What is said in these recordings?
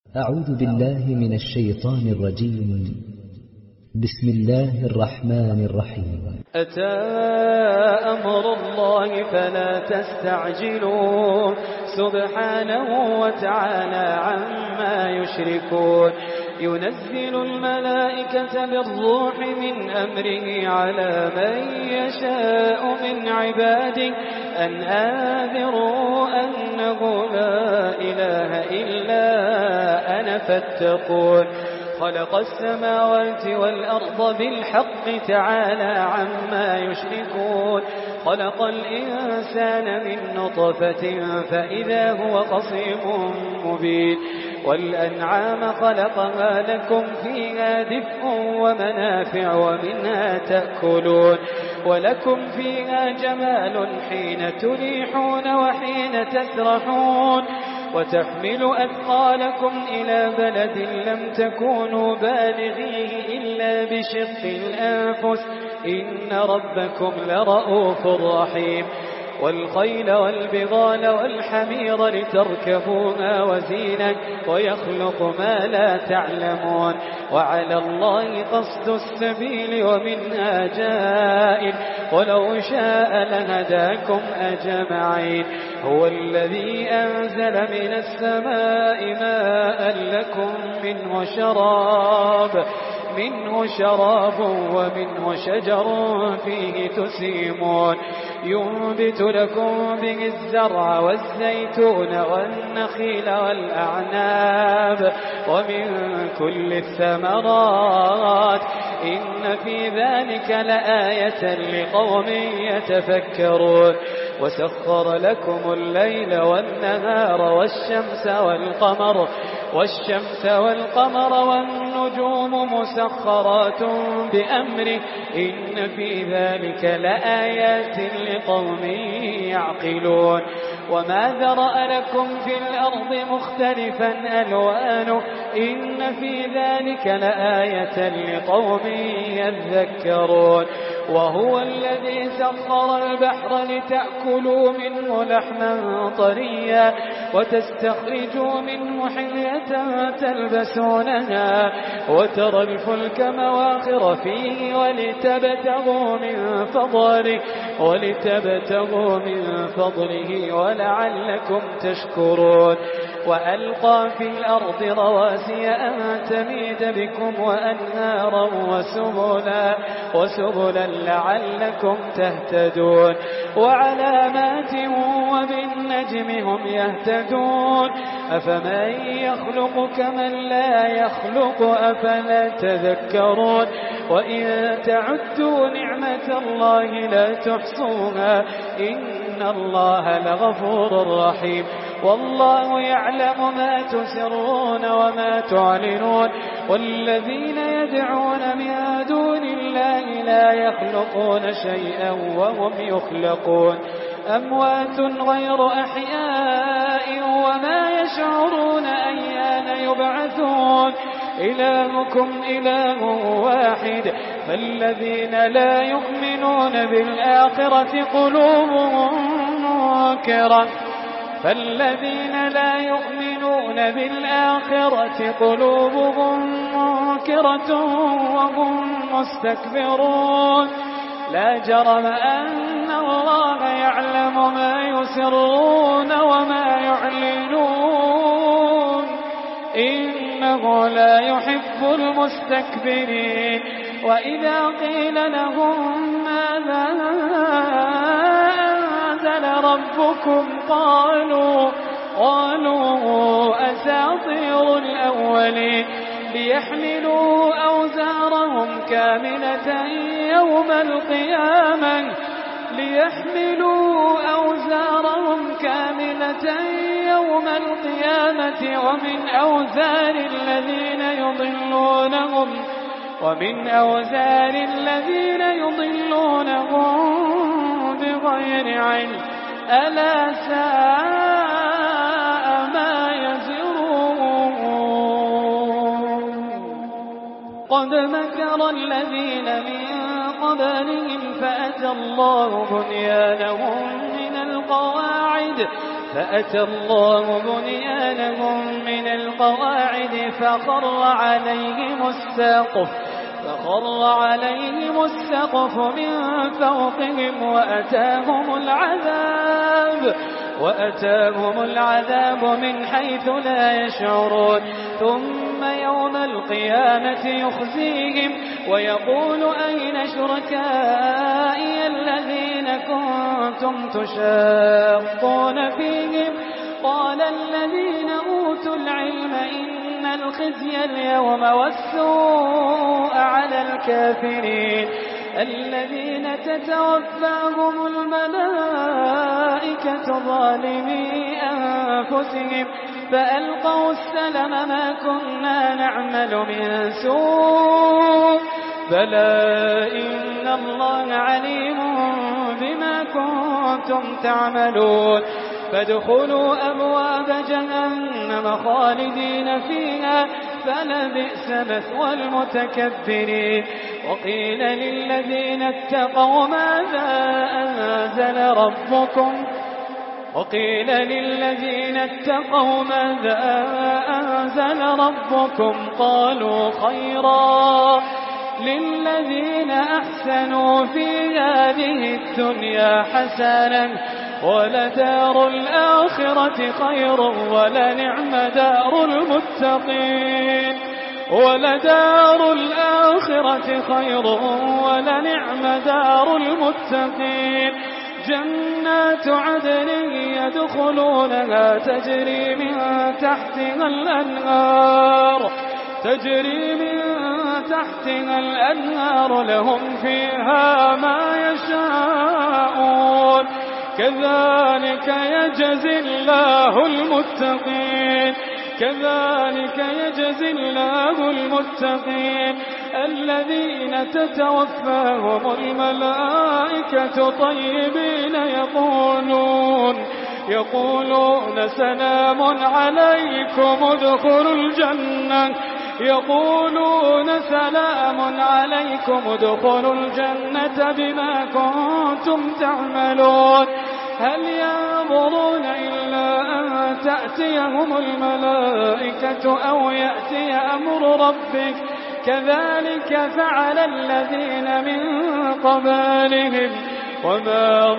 أعوذ بالله من الشيطان الرجيم. بسم الله الرحمن الرحيم. أتى أمر الله فلا تستعجلوه سبحانه وتعالى عما يشركون. ينزل الملائكة بالروح من أمره على من يشاء من عباده أن أنذروا أنه لا إله إلا أنا فاتقون. خلق السماوات والأرض بالحق تعالى عما يشركون. خلق الإنسان من نطفة فإذا هو خصيم مبين. والأنعام خلقها لكم فيها دفء ومنافع ومنها تأكلون. ولكم فيها جمال حين تريحون وحين تسرحون. وتحمل أثقالكم إلى بلد لم تكونوا بالغيه إلا بشق الأنفس إن ربكم لرؤوف رحيم. والخيل والبغال والحمير لتركبوها وزينة ويخلق ما لا تعلمون. وعلى الله قصد السبيل ومنها جائر ولو شاء لهداكم أجمعين. هو الذي أنزل من السماء ماء لكم منه شراب ومنه شجر فيه تسيمون. ينبت لكم به الزرع والزيتون والنخيل والأعناب ومن كل الثمرات إن في ذلك لآية لقوم يتفكرون. وسخر لكم الليل والنهار والشمس والقمر والنجوم مسخرات بأمره إن في ذلك لآيات لقوم يعقلون. وما ذرأ لكم في الأرض مختلفا ألوانه إن في ذلك لآية لقوم يذكرون. وهو الذي سخر البحر لتأكلوا منه لحما طريا وتستخرجوا منه حلية تلبسونها وترى الفلك مواخر فيه ولتبتغوا من فضله ولعلكم تشكرون. وألقى في الأرض رواسي أن تميد بكم وأنهارا وسبلا لعلكم تهتدون. وعلامات وبالنجم هم يهتدون. أفمن يخلق كمن لا يخلق أفلا تذكرون. وإن تعدوا نعمة الله لا تحصوها إن الله لغفور رحيم. والله يعلم ما تسرون وما تعلنون. والذين يدعون من دون الله لا يخلقون شيئا وهم يخلقون. أموات غير أحياء وما يشعرون أيان يبعثون. إلهكم إله واحد فالذين لا يؤمنون بالآخرة قلوبهم منكرة وهم مستكبرون. لا جرم أن الله يعلم ما يسرون وما يعلنون إنه لا يحب المستكبرين. وإذا قيل لهم ماذا أنزل ربكم قالوا أساطير الأولين. ليحملوا أوزارهم كاملة يوم القيامة ومن أوزار الذين يضلونهم بغير علم ألا ساء ما يزرون. قد مكر الذين من قبلهم فأتى الله بنيانهم من القواعد فأتى الله بنيانهم من القواعد فخر عليهم السقف من فوقهم وأتاهم العذاب من حيث لا يشعرون ثم يوم القيامة يخزيهم ويقول أين شركائي الذين كنتم تشاقون فيهم قال الذين أوتوا العلم إن الخزي اليوم والسوء على الكافرين الذين تتوفاهم الملائكة ظالمي أنفسهم فألقوا السلم ما كنا نعمل من سوء بلى إن الله عليم بما كنتم تعملون فادخلوا أبواب جهنم خالدين فيها فلبئس مثوى المتكبرين وقيل للذين اتقوا ماذا أنزل ربكم قالوا خيرا للذين أحسنوا في هذه الدنيا حسنة ولدار الآخرة خير ولنعم دار المتقين جنات عدن يدخلونها تجري من تحتها الأنهار لهم فيها ما يشاءون كذلك يجزي الله المتقين الذين تتوفاهم الملائكة طيبين يقولون سلام عليكم ادخلوا الجنة بما كنتم تعملون هل ينظرون إلا أن تأتيهم الملائكة أو يأتي أمر ربك كذلك فعل الذين من قبلهم وما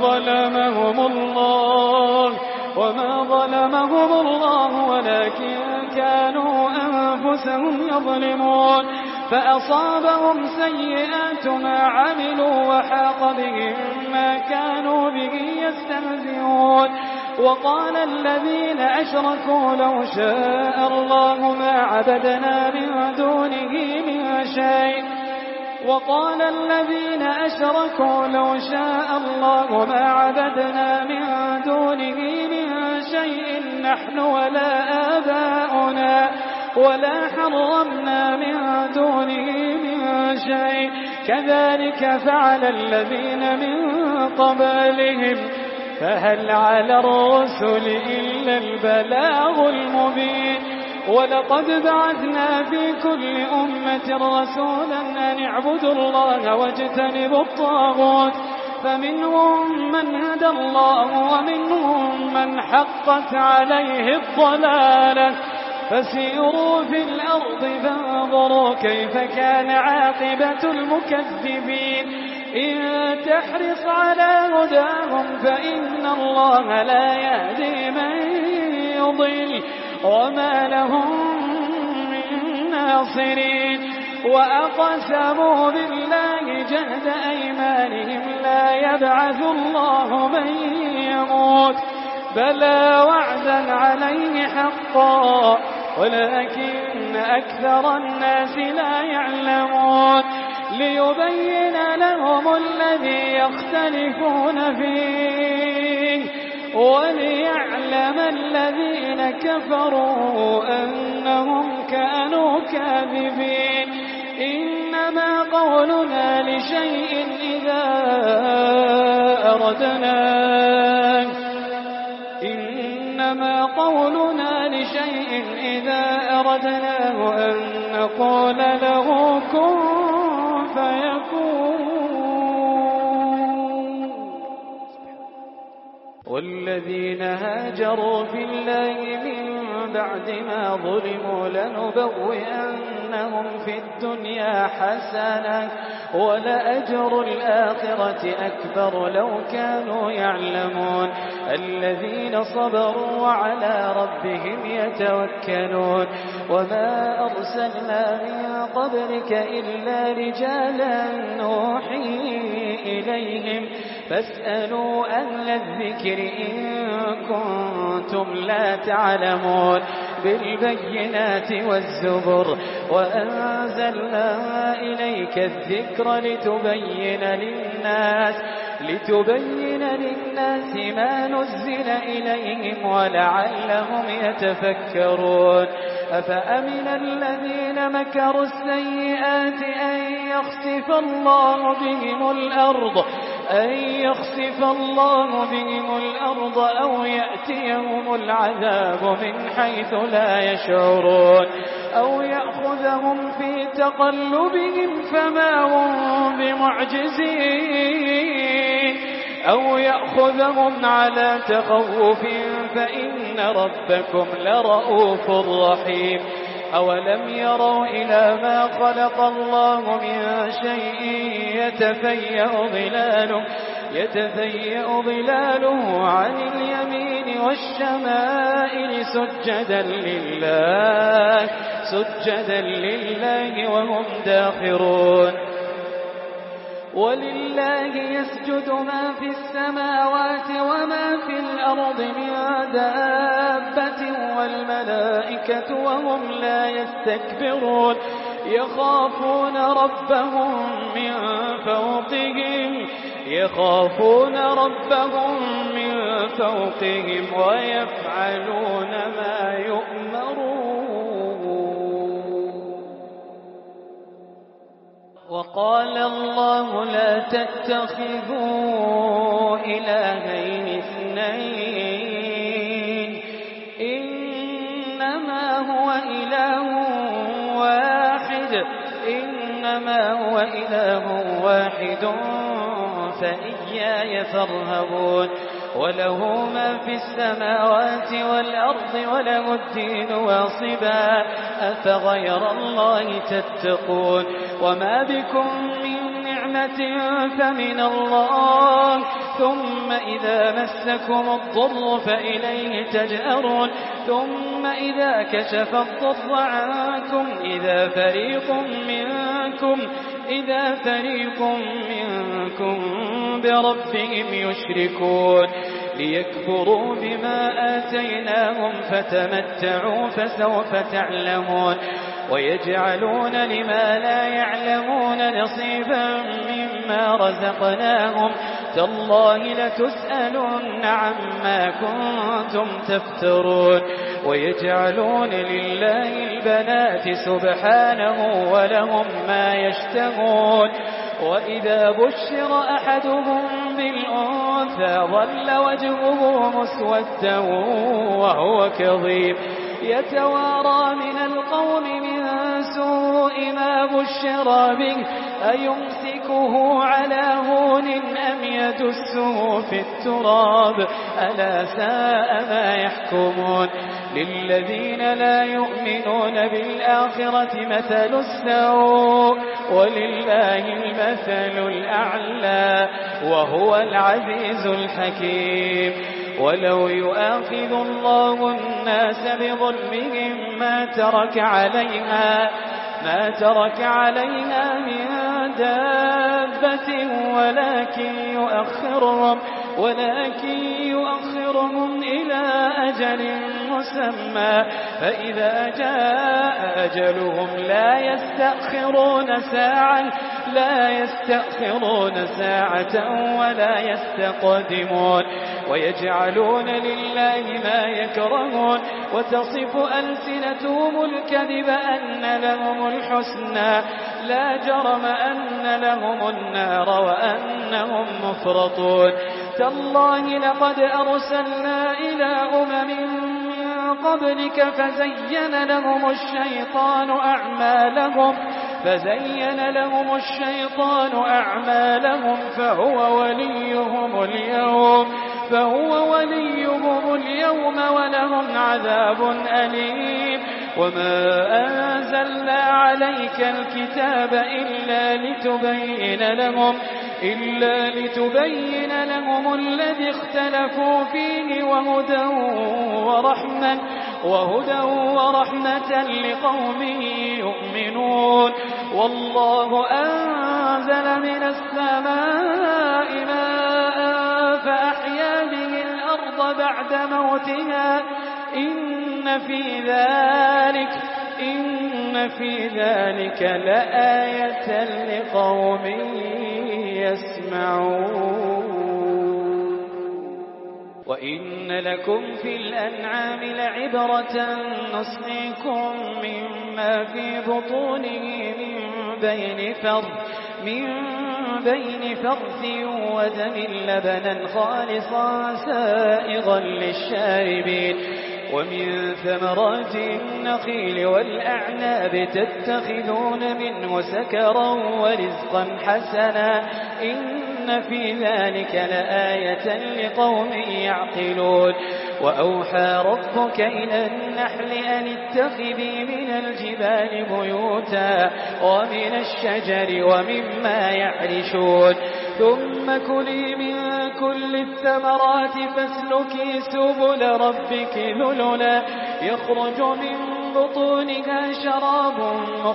ظلمهم الله ولكن كانوا أنفسهم يظلمون فأصابهم سيئات ما عملوا وحاق بهم ما كانوا به يستهزئون وقال الذين أشركوا لو شاء الله ما عبدنا من دونه من شيء نحن ولا آباؤنا ولا حرمنا من دونه من شيء كذلك فعل الذين من قبلهم فهل على الرسل إلا البلاغ المبين ولقد بعثنا في كل أمة رسولا أن اعبدوا الله واجتنبوا الطاغوت فمنهم من هدى الله ومنهم من حقت عليه الضلالة فسيروا في الأرض فانظروا كيف كان عاقبة المكذبين إن تحرص على هداهم فإن الله لا يهدي من يضل وما لهم من ناصرين وأقسموا بالله جهد أيمانهم لا يبعث الله من يموت بلى وعدا عليه حقا ولكن أكثر الناس لا يعلمون ليبين لهم الذي يختلفون فيه وليعلم الذين كفروا أنهم كانوا كاذبين إنما قولنا لشيء إذا أردناه أن نقول له كن فيكون الذين هاجروا في الله من بعد ما ظلموا لنبوئنهم في الدنيا حسنة ولأجر الآخرة أكبر لو كانوا يعلمون الذين صبروا وعلى ربهم يتوكلون وما أرسلنا من قبلك إلا رجالا نوحي إليهم فاسألوا أهل الذكر إن كنتم لا تعلمون بالبينات والزبر وأنزلنا إليك الذكر لتبين للناس ما نزل إليهم ولعلهم يتفكرون أفأمن الذين مكروا السيئات أن يخسف الله بهم الأرض أو يأتيهم العذاب من حيث لا يشعرون أو يأخذهم في تقلبهم فما هم بمعجزين أو يأخذهم على تخوف فإن ربكم لرؤوف رحيم أولم يروا إلى ما خلق الله من شيء يتفيأ ظلاله عن اليمين والشمائل سجدا لله وهم داخرون ولله يسجد ما في السماوات وما في الأرض من دابة والملائكة وهم لا يستكبرون يخافون ربهم من فوقهم ويفعلون ما يؤمرون وقال الله لا تتخذوا إلهين اثنين إنما هو إله واحد فإياي فارهبون وله ما في السماوات والأرض وله الدين واصبا أفغير الله تتقون وما بكم من نعمة فمن الله ثم إذا مسكم الضر فإليه تجأرون ثم إذا كشف الضر عنكم إذا فريق منكم بربهم يشركون ليكفروا بما آتيناهم فتمتعوا فسوف تعلمون ويجعلون لما لا يعلمون نصيبا مما رزقناهم تالله لتسألن عما كنتم تفترون ويجعلون لله البنات سبحانه ولهم ما يشتهون وإذا بشر أحدهم بالأنثى ظل وجهه مسودا وهو كظيم يتوارى من القوم من سوء ما بشر به أيمسكه على هون أم يدسه في التراب ألا ساء ما يحكمون للذين لا يؤمنون بالآخرة مثل السوء ولله المثل الأعلى وهو العزيز الحكيم ولو يؤاخذ الله الناس بظلمهم ما ترك عليها من دابة ولكن يؤخرهم إلى أجل مسمى فإذا جاء أجلهم لا يستأخرون ساعة ولا يستقدمون ويجعلون لله ما يكرهون وتصف ألسنتهم الكذب أن لهم الحسنى لا جرم أن لهم النار وأنهم مفرطون تالله لقد أرسلنا إلى أمم من قبلك فزين لهم الشيطان أعمالهم فهو وليهم اليوم فهو وليهم اليوم ولهم عذاب أليم. وما أنزلنا عليك الكتاب إلا لتبين لهم الذي اختلفوا فيه وهدى ورحمة لقوم يؤمنون. والله أنزل من السماء ماء فأحيا به الأرض بعد موتها إن في ذلك لآية لقوم يسمعون. وإن لكم في الأنعام لعبرة نسقيكم مما في بطونه من بين فرث ودم لبنا خالصا سائغا للشاربين. ومن ثمرات النخيل والأعناب تتخذون منه سكرا ورزقا حسنا إن في ذلك لآية لقوم يعقلون. وأوحى ربك إلى النحل أن اتخذي من الجبال بيوتا ومن الشجر ومما يعرشون ثم كلي من كل الثمرات فاسلكي سبل ربك ذللا يخرج من بطونها شراب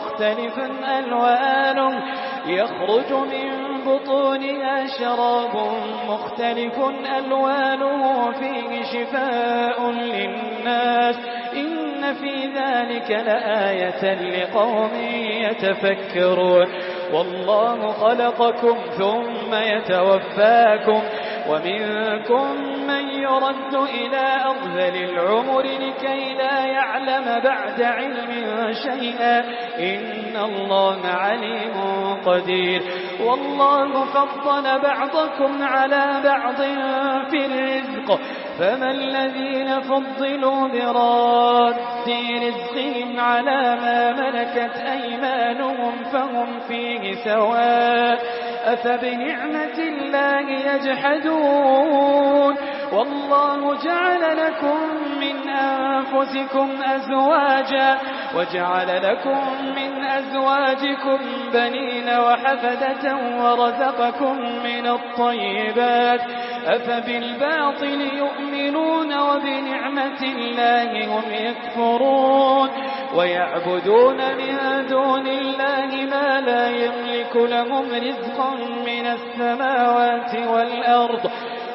مختلف ألوانه فيه شفاء للناس إن في ذلك لآية لقوم يتفكرون. والله خلقكم ثم يتوفاكم ومنكم من يرد إلى أرذل العمر لكي لا يعلم بعد علم شيئا إن الله عليم قدير. والله فضل بعضكم على بعض في الرزق فما الذين فضلوا براد رزقهم على ما ملكت أيمانهم فهم فيه سواء أفبنعمة الله يجحدون. والله جعل لكم من أنفسكم أزواجا وجعل لكم من أزواجكم بنين وحفدة ورزقكم من الطيبات أفبالباطل يؤمنون وبنعمة الله هم يكفرون. ويعبدون من دون الله ما لا يملك لهم رزقا من السماوات والأرض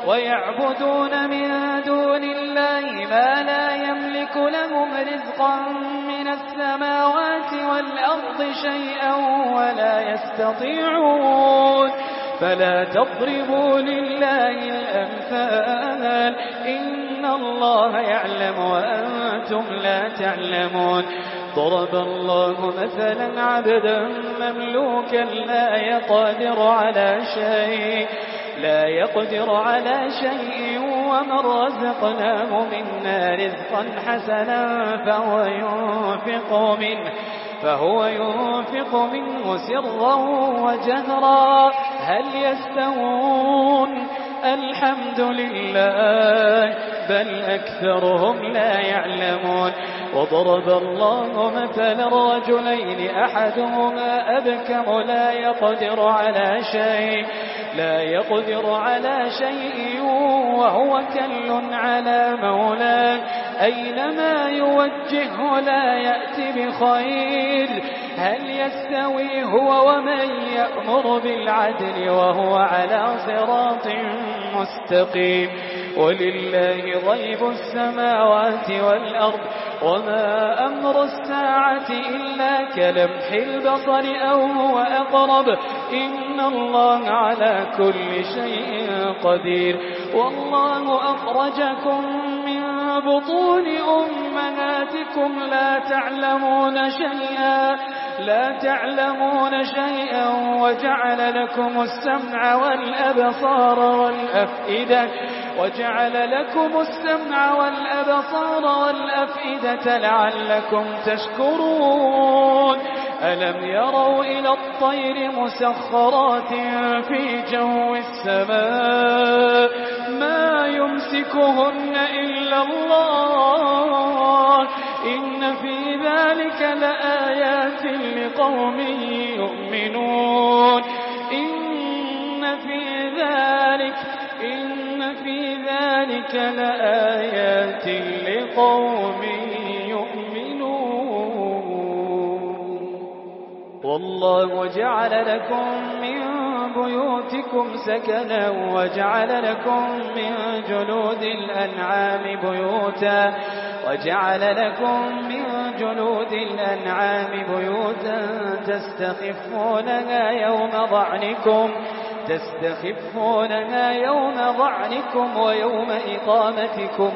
شيئا ولا يستطيعون. فلا تضربوا لله الأمثال إن الله يعلم وأنتم لا تعلمون. ضرب الله مثلا عبدا مملوكا لا يقدر على شيء ومن رزقناه منا رزقا حسنا فهو ينفق منه سرا وجهرا هل يستوون الحمد لله بل أكثرهم لا يعلمون. وضرب الله مثلا رجلين أحدهما أبكم لا يقدر على شيء وهو كل على مولاه أينما يوجهه لا يأتي بخير هل يستوي هو ومن يأمر بالعدل وهو على صراط مستقيم. ولله غيب السماوات والأرض وما أمر الساعة إلا كلمح البصر أو هو أقرب إن الله على كل شيء قدير. والله أخرجكم من بطون أمهاتكم لا تعلمون شيئا وجعل لكم السمع والأبصار والأفئدة لعلكم تشكرون. ألم يروا إلى الطير مسخرات في جو السماء ما يمسكهن إلا الله إن في ذلك لآيات لقوم يؤمنون إن في ذلك لآيات لقوم والله جعل لكم من بيوتكم سكنا وجعل لكم من جلود الأنعام بيوتا تستخفونها يوم ضعنكم ويوم إقامتكم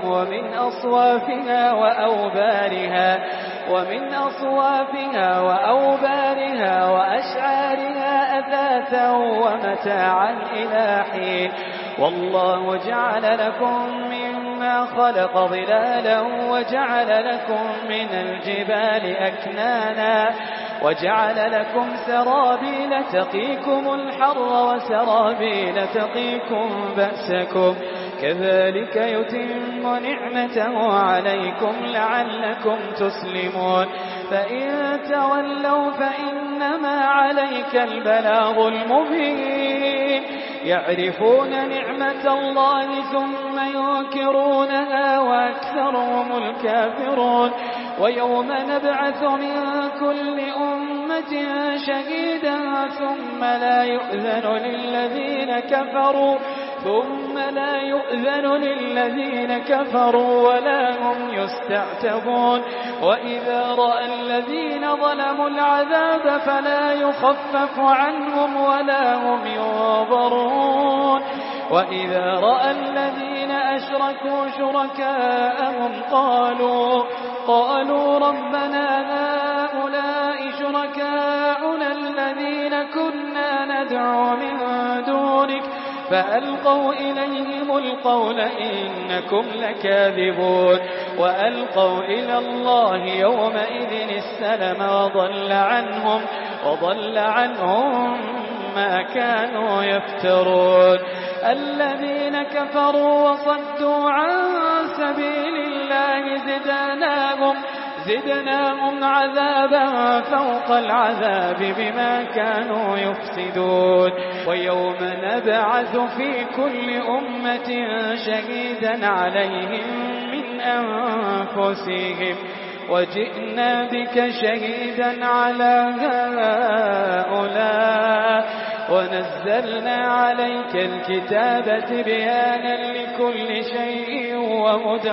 ومن أصوافها وأوبارها وأشعارها أثاثا ومتاعا إلى حين والله جعل لكم مما خلق ظلالا وجعل لكم من الجبال أكنانا وجعل لكم سرابيل تقيكم الحر وسرابيل تقيكم بأسكم كذلك يتم نعمته عليكم لعلكم تسلمون فإن تولوا فإنما عليك البلاغ المبين يعرفون نعمة الله ثم ينكرونها وأكثرهم الكافرون ويوم نبعث من كل أمة شهيدا ثم لا يؤذن للذين كفروا ولا هم يستعتبون وإذا رأى الذين ظلموا العذاب فلا يخفف عنهم ولا هم ينظرون وإذا رأى الذين أشركوا شركاءهم قالوا ربنا هؤلاء شركاؤنا الذين كنا ندعو من دونك فألقوا إليهم القول إنكم لكاذبون وألقوا إلى الله يومئذ السلم وضل عنهم ما كانوا يفترون الذين كفروا وصدوا عن سبيل الله زدناهم عذابا فوق العذاب بما كانوا يفسدون ويوم نبعث في كل أمة شهيدا عليهم من أنفسهم وجئنا بك شهيدا على هؤلاء ونزلنا عليك الكتاب تبيانا لكل شيء وهدى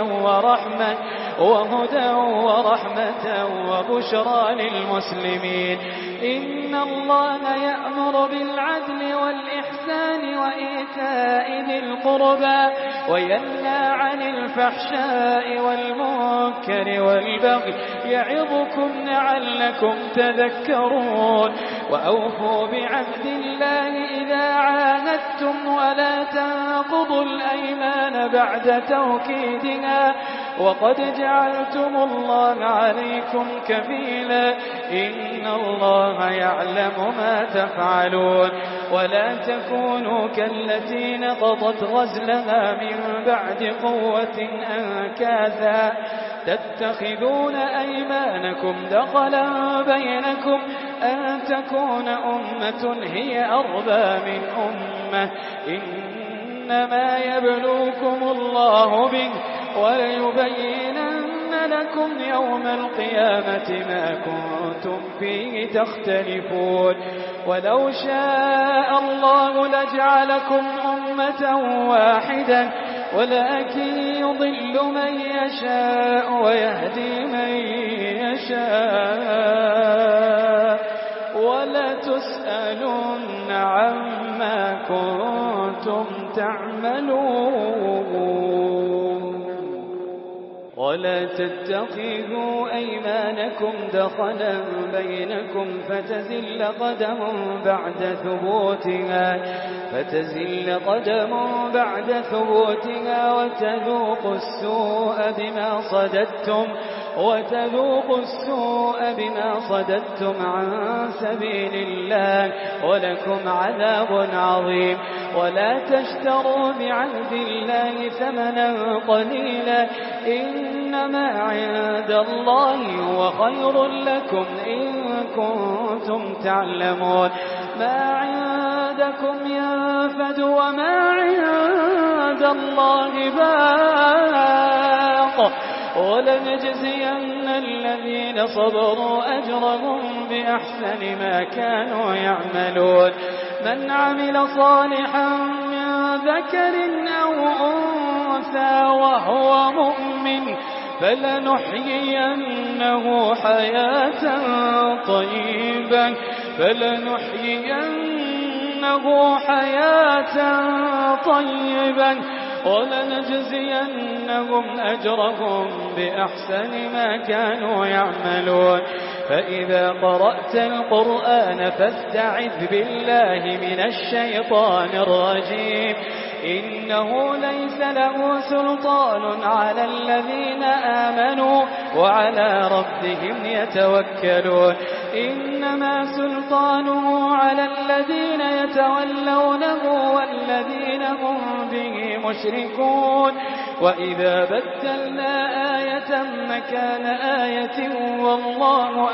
ورحمة وبشرى للمسلمين إن الله يأمر بالعدل والإحسان وإيتاء ذي القربى وينهى عن الفحشاء والمنكر والبغي يعظكم لعلكم تذكرون وأوفوا بعهد الله إذا عاهدتم ولا تنقضوا الأيمان بعد توكيدها وقد جعلتم الله عليكم كفيلا إن الله يعلم ما تفعلون ولا تكونوا كالتي نقضت غزلها من بعد قوة أنكاثا تتخذون أيمانكم دخلا بينكم أن تكون أمة هي أربى من أمة إنما يبلوكم الله به وليبينن لكم يوم القيامة ما كنتم فيه تختلفون ولو شاء الله لجعلكم أمة واحدة ولكن يضل من يشاء ويهدي من يشاء ولتسألن عما كنتم تعملون ولا تتخذوا أيمانكم دخلا بينكم فتزل قدم بعد ثبوتها وتذوقوا السوء بما صددتم وتذوقوا السوء بما صددتم عن سبيل الله ولكم عذاب عظيم. ولا تشتروا بعهد الله ثمنا قليلا إنما عند الله هو خير لكم إن كنتم تعلمون. ما عندكم ينفد وما عند الله باق ولنجزين الذين صبروا أجرهم بأحسن ما كانوا يعملون. من عمل صالحا من ذكر أو أنثى وهو مؤمن فلنحيينه حياة طيبة ولنجزينهم أجرهم بأحسن ما كانوا يعملون. فإذا قرأت القرآن فاستعذ بالله من الشيطان الرجيم إنه ليس له سلطان على الذين آمنوا وعلى ربهم يتوكلون. إنما سلطانه على الذين يتولونه والذين هم به مشركون. وإذا بدلنا آية مكان آية والله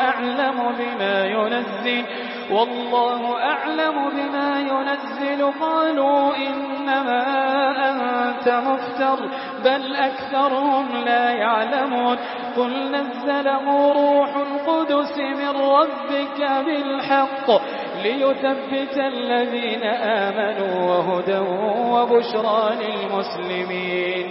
أعلم بما ينزل قالوا إنما أنت مفتر بل أكثرهم لا يعلمون. قل نزله روح القدس من ربك بالحق ليثبت الذين آمنوا وهدى وبشرى للمسلمين.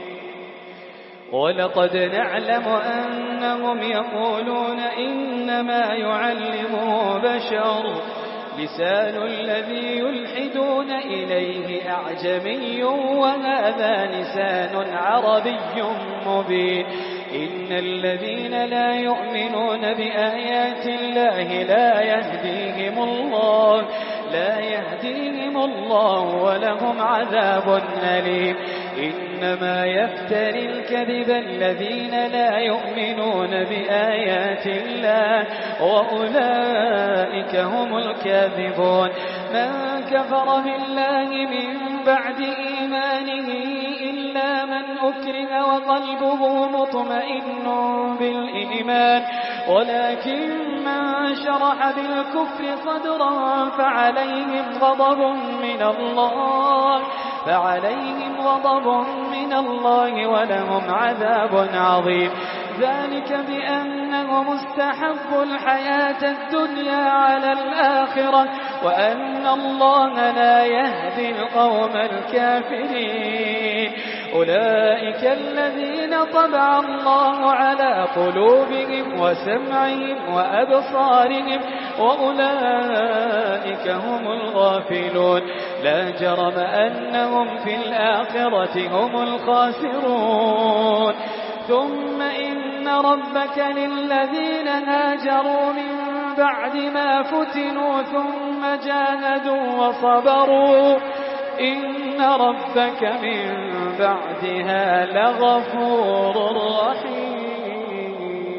ولقد نعلم أنهم يقولون إنما يعلمه بشر لسان الذي يلحدون إليه أعجمي وهذا لسان عربي مبين. إن الذين لا يؤمنون بآيات الله لا يهديهم الله ولهم عذاب أليم. إنما يفتري الكذب الذين لا يؤمنون بآيات الله وأولئك هم الكاذبون. من كفر بالله من بعد إيمانه إلا من أكره وقلبه مطمئن بالإيمان ولكن من شرح بالكفر صدرا فعليهم غضب من الله ولهم عذاب عظيم. ذلك بأنهم استحبوا الحياة الدنيا على الآخرة وأن الله لا يهدي القوم الكافرين. أولئك الذين طبع الله على قلوبهم وسمعهم وأبصارهم وأولئك هم الغافلون. لا جرم أنهم في الآخرة هم الخاسرون. ثم إن ربك للذين هاجروا من بعد ما فتنوا ثم جاهدوا وصبروا إن ربك من بعدها لغفور رحيم.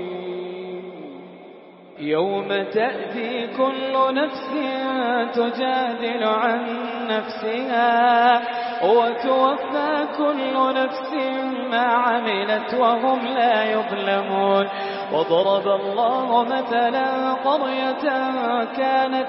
يوم تأتي كل نفس تجادل عن نفسها وتوفى كل نفس ما عملت وهم لا يظلمون. وضرب الله مثلا قرية كانت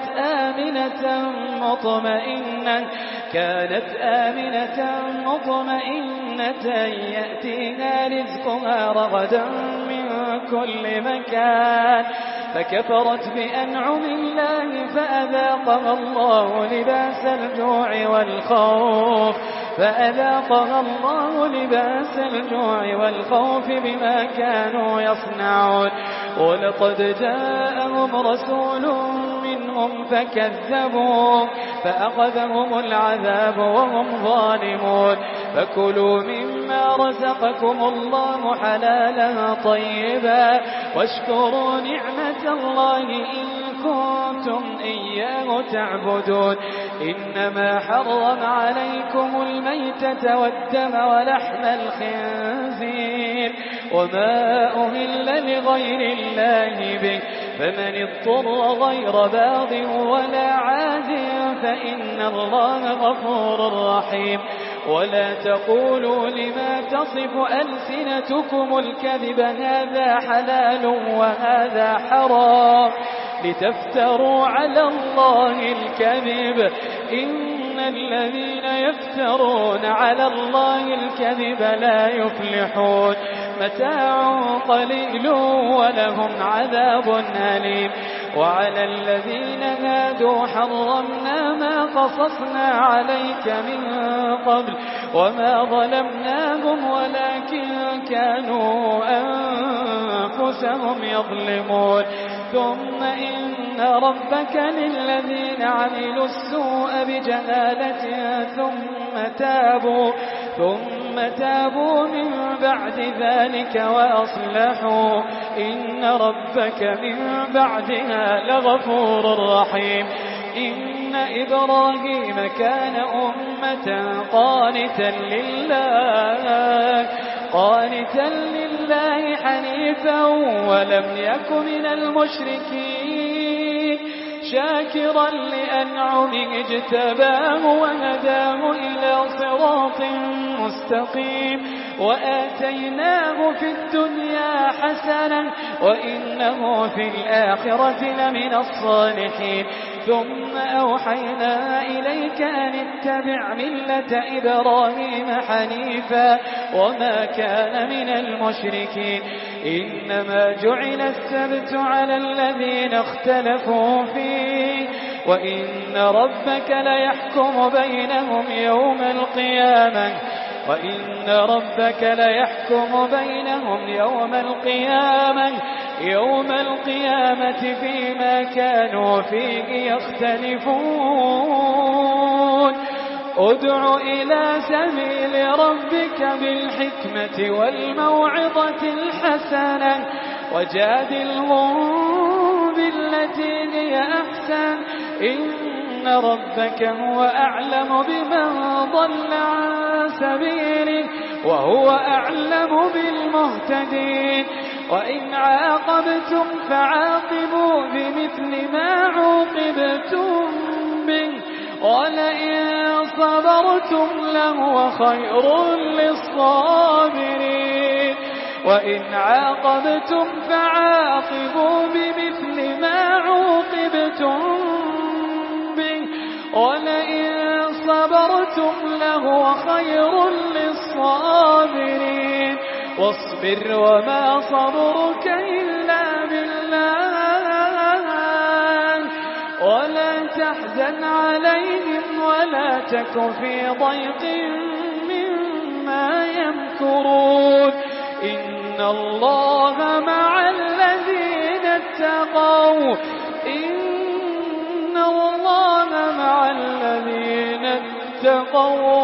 آمنة يأتيها رزقها رغدا من كل مكان فكفرت بأنعم الله فأذاقها الله لباس الجوع والخوف بما كانوا يصنعون. ولقد جاءهم رسول منهم فكذبوا فأخذهم العذاب وهم ظالمون. فكلوا مما رزقكم الله حلالا طيبا واشكروا نعمة الله إن كنتم إياه تعبدون. إنما حرم عليكم الميتة والدم ولحم الخنزير وما أهل لغير الله به فمن اضطر غير باغ ولا عاد فإن الله غفور رحيم ولا تقولوا لما تصف ألسنتكم الكذب هذا حلال وهذا حرام لتفتروا على الله الكذب إن الذين يفترون على الله الكذب لا يفلحون متاع قليل ولهم عذاب أليم وعلى الذين هادوا حرمنا ما قصصنا عليك من قبل وما ظلمناهم ولكن كانوا أنفسهم يظلمون ثم إن ربك للذين عملوا السوء بجهالة ثم تابوا من بعد ذلك وأصلحوا إن ربك من بعدها لغفور رحيم إن إبراهيم كان أمة قانتا لله حنيفا ولم يك من المشركين شاكرا لأنعمه اجتباه وهداه إلى صراط مستقيم وآتيناه في الدنيا حسنة وإنه في الآخرة لمن الصالحين ثم أوحينا إليك أن اتبع ملة إبراهيم حنيفا وما كان من المشركين إنما جعل السبت على الذين اختلفوا فيه وإن ربك ليحكم بينهم يوم القيامة فيما كانوا فيه يختلفون ادع إلى سبيل ربك بالحكمة والموعظة الحسنة وجادلهم بالتي هي أحسن إن ربك هو أعلم بمن ضل عن سبيله وهو أعلم بالمهتدين وإن عاقبتم فعاقبوا بمثل ما عوقبتم به ولئن صبرتم لهو خير للصابرين وإن عاقبتم فعاقبوا بمثل ما عوقبتم به ولئن صبرتم لهو خير للصابرين واصبر وما صبرك إلا بالله ولا تحزن عليهم ولا تك في ضيق مما يمكرون إن الله مع الذين اتقوا إن الله مع الذين اتقوا